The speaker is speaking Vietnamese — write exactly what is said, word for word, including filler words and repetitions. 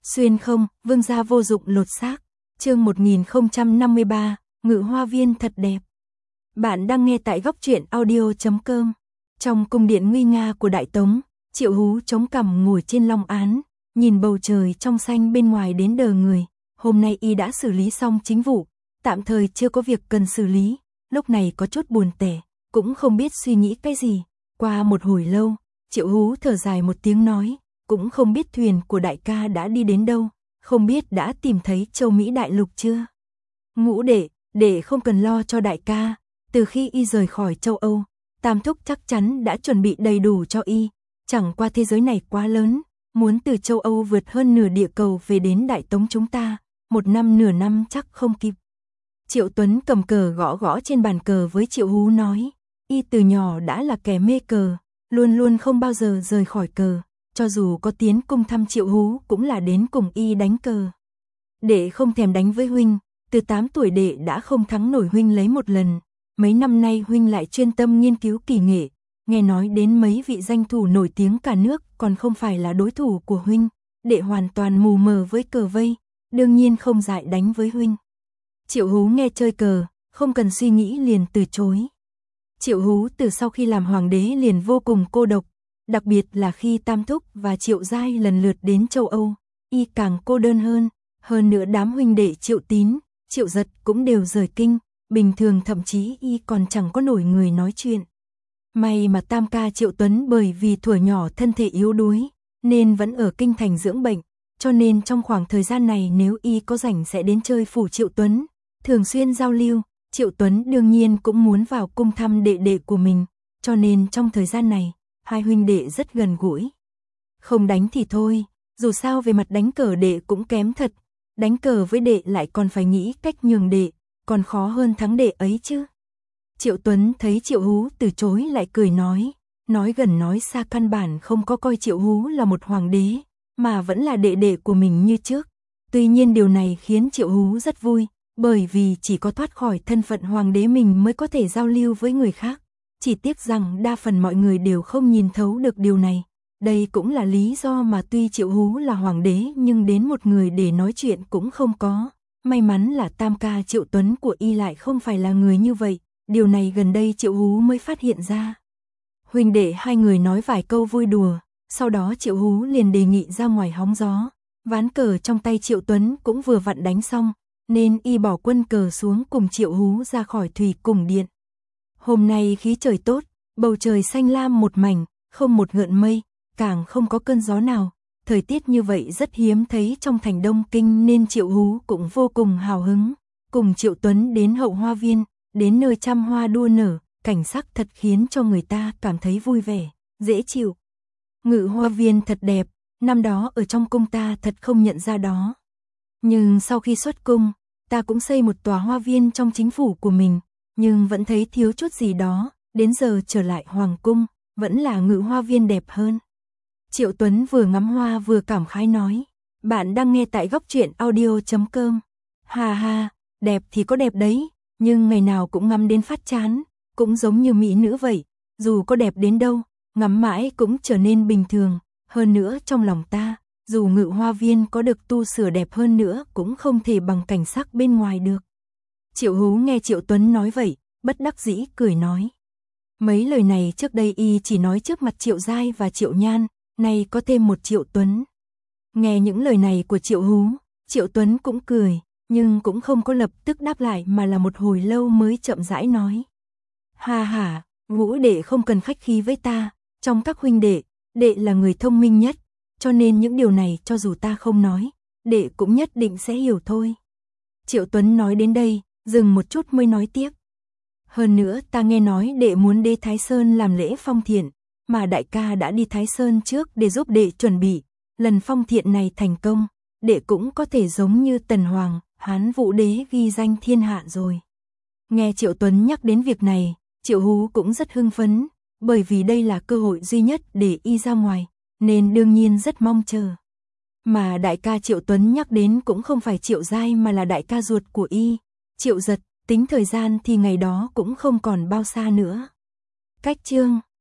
Xuyên không, vương gia vô dụng lột xác. Chương một nghìn không trăm năm mươi ba, Ngự Hoa Viên thật đẹp. Bạn đang nghe tại góc truyện audio chấm com. Trong cung điện nguy nga của Đại Tống, Triệu Hú chống cằm ngồi trên long án, nhìn bầu trời trong xanh bên ngoài đến đờ người. Hôm nay y đã xử lý xong chính vụ, tạm thời chưa có việc cần xử lý, lúc này có chút buồn tẻ, cũng không biết suy nghĩ cái gì. Qua một hồi lâu, Triệu Hú thở dài một tiếng nói, cũng không biết thuyền của đại ca đã đi đến đâu, không biết đã tìm thấy châu Mỹ đại lục chưa. Ngũ đệ, đệ không cần lo cho đại ca, từ khi y rời khỏi châu Âu, Tam Thúc chắc chắn đã chuẩn bị đầy đủ cho y, chẳng qua thế giới này quá lớn, muốn từ châu Âu vượt hơn nửa địa cầu về đến Đại Tống chúng ta, một năm nửa năm chắc không kịp. Triệu Tuấn cầm cờ gõ gõ trên bàn cờ với Triệu Hú nói, y từ nhỏ đã là kẻ mê cờ, luôn luôn không bao giờ rời khỏi cờ, cho dù có tiến cung thăm Triệu Hú cũng là đến cùng y đánh cờ. Đệ không thèm đánh với huynh, từ tám tuổi đệ đã không thắng nổi huynh lấy một lần, mấy năm nay huynh lại chuyên tâm nghiên cứu kỳ nghệ, nghe nói đến mấy vị danh thủ nổi tiếng cả nước còn không phải là đối thủ của huynh, đệ hoàn toàn mù mờ với cờ vây, đương nhiên không dại đánh với huynh. Triệu Hú nghe chơi cờ, không cần suy nghĩ liền từ chối. Triệu Hú từ sau khi làm hoàng đế liền vô cùng cô độc, đặc biệt là khi Tam Thúc và Triệu Giai lần lượt đến châu Âu, y càng cô đơn hơn, hơn nữa đám huynh đệ Triệu Tín, Triệu Giật cũng đều rời kinh, bình thường thậm chí y còn chẳng có nổi người nói chuyện. May mà tam ca Triệu Tuấn bởi vì thuở nhỏ thân thể yếu đuối, nên vẫn ở kinh thành dưỡng bệnh, cho nên trong khoảng thời gian này nếu y có rảnh sẽ đến chơi phủ Triệu Tuấn, thường xuyên giao lưu. Triệu Tuấn đương nhiên cũng muốn vào cung thăm đệ đệ của mình, cho nên trong thời gian này, hai huynh đệ rất gần gũi. Không đánh thì thôi, dù sao về mặt đánh cờ đệ cũng kém thật, đánh cờ với đệ lại còn phải nghĩ cách nhường đệ, còn khó hơn thắng đệ ấy chứ. Triệu Tuấn thấy Triệu Hú từ chối lại cười nói, nói gần nói xa căn bản không có coi Triệu Hú là một hoàng đế, mà vẫn là đệ đệ của mình như trước. Tuy nhiên điều này khiến Triệu Hú rất vui, bởi vì chỉ có thoát khỏi thân phận hoàng đế mình mới có thể giao lưu với người khác. Chỉ tiếc rằng đa phần mọi người đều không nhìn thấu được điều này. Đây cũng là lý do mà tuy Triệu Hú là hoàng đế nhưng đến một người để nói chuyện cũng không có. May mắn là tam ca Triệu Tuấn của y lại không phải là người như vậy. Điều này gần đây Triệu Hú mới phát hiện ra. Huynh đệ hai người nói vài câu vui đùa, sau đó Triệu Hú liền đề nghị ra ngoài hóng gió. Ván cờ trong tay Triệu Tuấn cũng vừa vặn đánh xong, nên y bỏ quân cờ xuống cùng Triệu Hú ra khỏi thủy cung điện. Hôm nay khí trời tốt, bầu trời xanh lam một mảnh, không một gợn mây, càng không có cơn gió nào. Thời tiết như vậy rất hiếm thấy trong thành Đông Kinh nên Triệu Hú cũng vô cùng hào hứng. Cùng Triệu Tuấn đến hậu hoa viên, đến nơi trăm hoa đua nở, cảnh sắc thật khiến cho người ta cảm thấy vui vẻ, dễ chịu. Ngự hoa viên thật đẹp, năm đó ở trong cung ta thật không nhận ra đó. Nhưng sau khi xuất cung, ta cũng xây một tòa hoa viên trong chính phủ của mình, nhưng vẫn thấy thiếu chút gì đó, đến giờ trở lại hoàng cung, vẫn là ngự hoa viên đẹp hơn. Triệu Tuấn vừa ngắm hoa vừa cảm khái nói, bạn đang nghe tại góc truyện audio chấm com. Hà ha, đẹp thì có đẹp đấy, nhưng ngày nào cũng ngắm đến phát chán, cũng giống như mỹ nữ vậy, dù có đẹp đến đâu, ngắm mãi cũng trở nên bình thường, hơn nữa trong lòng ta, dù ngự hoa viên có được tu sửa đẹp hơn nữa cũng không thể bằng cảnh sắc bên ngoài được. Triệu Hú nghe Triệu Tuấn nói vậy, bất đắc dĩ cười nói. Mấy lời này trước đây y chỉ nói trước mặt Triệu Giai và Triệu Nhan, nay có thêm một Triệu Tuấn. Nghe những lời này của Triệu Hú, Triệu Tuấn cũng cười, nhưng cũng không có lập tức đáp lại mà là một hồi lâu mới chậm rãi nói. Ha ha, Vũ đệ không cần khách khí với ta, trong các huynh đệ, đệ là người thông minh nhất, cho nên những điều này cho dù ta không nói, đệ cũng nhất định sẽ hiểu thôi. Triệu Tuấn nói đến đây, dừng một chút mới nói tiếp. Hơn nữa ta nghe nói đệ muốn đến Thái Sơn làm lễ phong thiện, mà đại ca đã đi Thái Sơn trước để giúp đệ chuẩn bị, lần phong thiện này thành công, đệ cũng có thể giống như Tần Hoàng, Hán Vũ đế ghi danh thiên hạ rồi. Nghe Triệu Tuấn nhắc đến việc này, Triệu Hú cũng rất hưng phấn, bởi vì đây là cơ hội duy nhất để y ra ngoài, nên đương nhiên rất mong chờ. Mà đại ca Triệu Tuấn nhắc đến cũng không phải Triệu Giai mà là đại ca ruột của y, Triệu Giật, tính thời gian thì ngày đó cũng không còn bao xa nữa. Cách chương